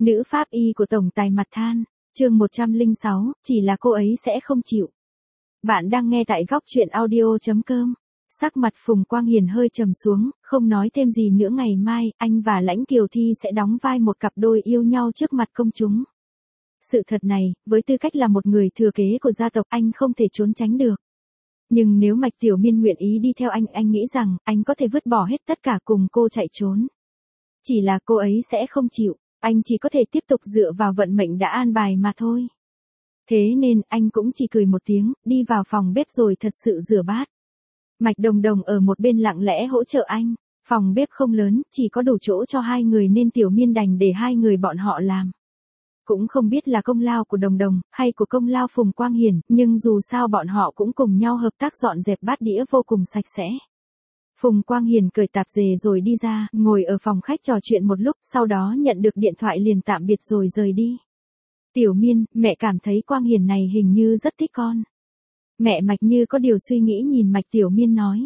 Nữ pháp y của tổng tài mặt than, chương 106, chỉ là cô ấy sẽ không chịu. Bạn đang nghe tại góc truyện audio.com. Sắc mặt Phùng Quang Hiền hơi trầm xuống, không nói thêm gì nữa. Ngày mai, anh và Lãnh Kiều Thi sẽ đóng vai một cặp đôi yêu nhau trước mặt công chúng. Sự thật này, với tư cách là một người thừa kế của gia tộc, anh không thể trốn tránh được. Nhưng nếu Mạch Tiểu Miên nguyện ý đi theo anh nghĩ rằng anh có thể vứt bỏ hết tất cả cùng cô chạy trốn. Chỉ là cô ấy sẽ không chịu, anh chỉ có thể tiếp tục dựa vào vận mệnh đã an bài mà thôi. Thế nên anh cũng chỉ cười một tiếng, đi vào phòng bếp rồi thật sự rửa bát. Mạch Đồng Đồng ở một bên lặng lẽ hỗ trợ anh. Phòng bếp không lớn, chỉ có đủ chỗ cho hai người nên Tiểu Miên đành để hai người bọn họ làm. Cũng không biết là công lao của Đồng Đồng, hay của công lao Phùng Quang Hiền, nhưng dù sao bọn họ cũng cùng nhau hợp tác dọn dẹp bát đĩa vô cùng sạch sẽ. Phùng Quang Hiền cởi tạp dề rồi đi ra, ngồi ở phòng khách trò chuyện một lúc, sau đó nhận được điện thoại liền tạm biệt rồi rời đi. Tiểu Miên, mẹ cảm thấy Quang Hiền này hình như rất thích con. Mẹ Mạch như có điều suy nghĩ nhìn Mạch Tiểu Miên nói.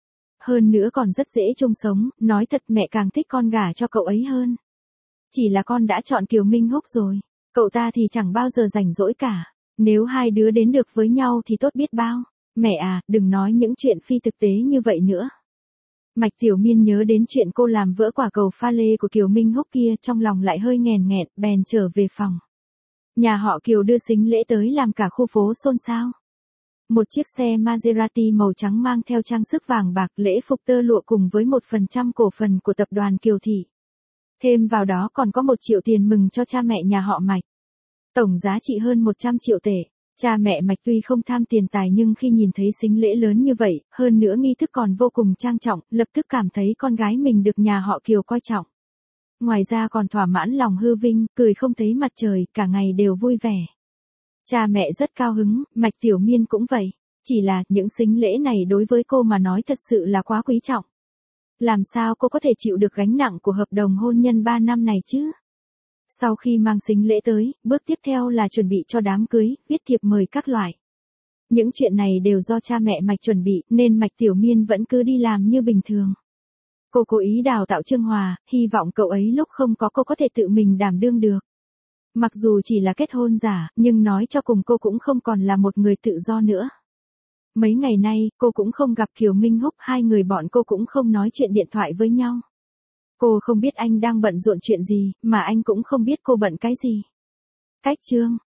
Hơn nữa còn rất dễ chung sống, nói thật mẹ càng thích con gả cho cậu ấy hơn. Chỉ là con đã chọn Kiều Minh Húc rồi, cậu ta thì chẳng bao giờ rảnh rỗi cả. Nếu hai đứa đến được với nhau thì tốt biết bao. Mẹ à, đừng nói những chuyện phi thực tế như vậy nữa. Mạch Tiểu Miên nhớ đến chuyện cô làm vỡ quả cầu pha lê của Kiều Minh Húc kia, trong lòng lại hơi nghèn nghẹn, bèn trở về phòng. Nhà họ Kiều đưa sính lễ tới làm cả khu phố xôn xao. Một chiếc xe Maserati màu trắng mang theo trang sức vàng bạc, lễ phục tơ lụa cùng với 1% cổ phần của tập đoàn Kiều Thị. Thêm vào đó còn có 1 triệu tiền mừng cho cha mẹ nhà họ Mạch. Tổng giá trị hơn 100 triệu tệ. Cha mẹ Mạch tuy không tham tiền tài nhưng khi nhìn thấy sính lễ lớn như vậy, hơn nữa nghi thức còn vô cùng trang trọng, lập tức cảm thấy con gái mình được nhà họ Kiều coi trọng. Ngoài ra còn thỏa mãn lòng hư vinh, cười không thấy mặt trời, cả ngày đều vui vẻ. Cha mẹ rất cao hứng, Mạch Tiểu Miên cũng vậy. Chỉ là những sính lễ này đối với cô mà nói thật sự là quá quý trọng. Làm sao cô có thể chịu được gánh nặng của hợp đồng hôn nhân 3 năm này chứ? Sau khi mang sính lễ tới, bước tiếp theo là chuẩn bị cho đám cưới, viết thiệp mời các loại. Những chuyện này đều do cha mẹ Mạch chuẩn bị, nên Mạch Tiểu Miên vẫn cứ đi làm như bình thường. Cô cố ý đào tạo Trương Hòa, hy vọng cậu ấy lúc không có cô có thể tự mình đảm đương được. Mặc dù chỉ là kết hôn giả, nhưng nói cho cùng cô cũng không còn là một người tự do nữa. Mấy ngày nay, cô cũng không gặp Kiều Minh Húc, hai người bọn cô cũng không nói chuyện điện thoại với nhau. Cô không biết anh đang bận rộn chuyện gì, mà anh cũng không biết cô bận cái gì. Cách chương